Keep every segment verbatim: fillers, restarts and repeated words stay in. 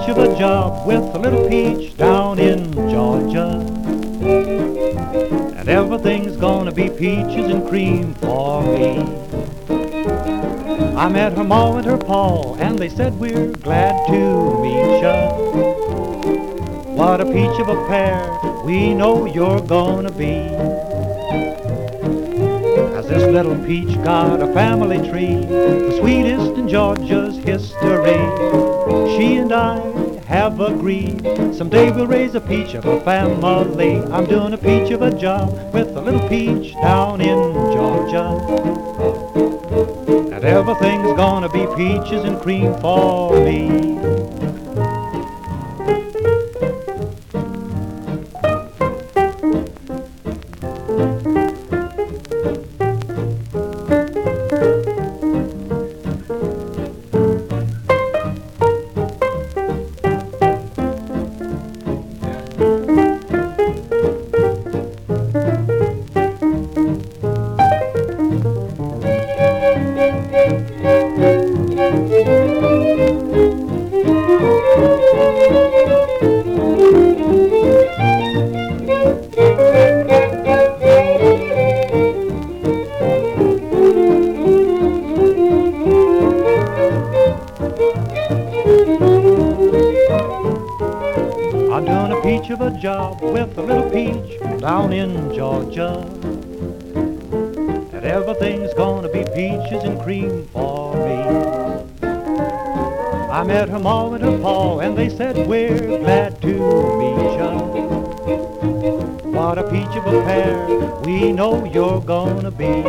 of a job with a little peach down in Georgia. And everything's gonna be peaches and cream for me. I met her ma and her pa, and they said we're glad to meet ya. What a peach of a pair we know you're gonna be. As this little peach got a family tree, the sweetest in Georgia's history. She and I have agreed someday we'll raise a peach of a family. I'm doing a peach of a job with a little peach down in Georgia. And everything's gonna be peaches and cream for me. I'm doing a peach of a job with a little peach down in Georgia. And everything's gonna be peaches and cream for me. I met her ma and her pa, and they said we're glad to meet ya. What a peach of a pair we know you're gonna be.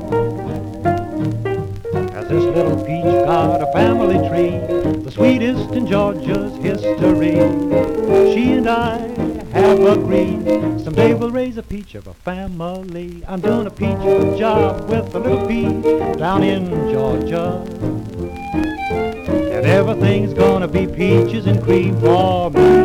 As this little peach got a family tree, the sweetest in Georgia's history. She and I have agreed someday we'll raise a peach of a family. I'm doing a peach job with a little peach down in Georgia. And everything's gonna be peaches and cream for me.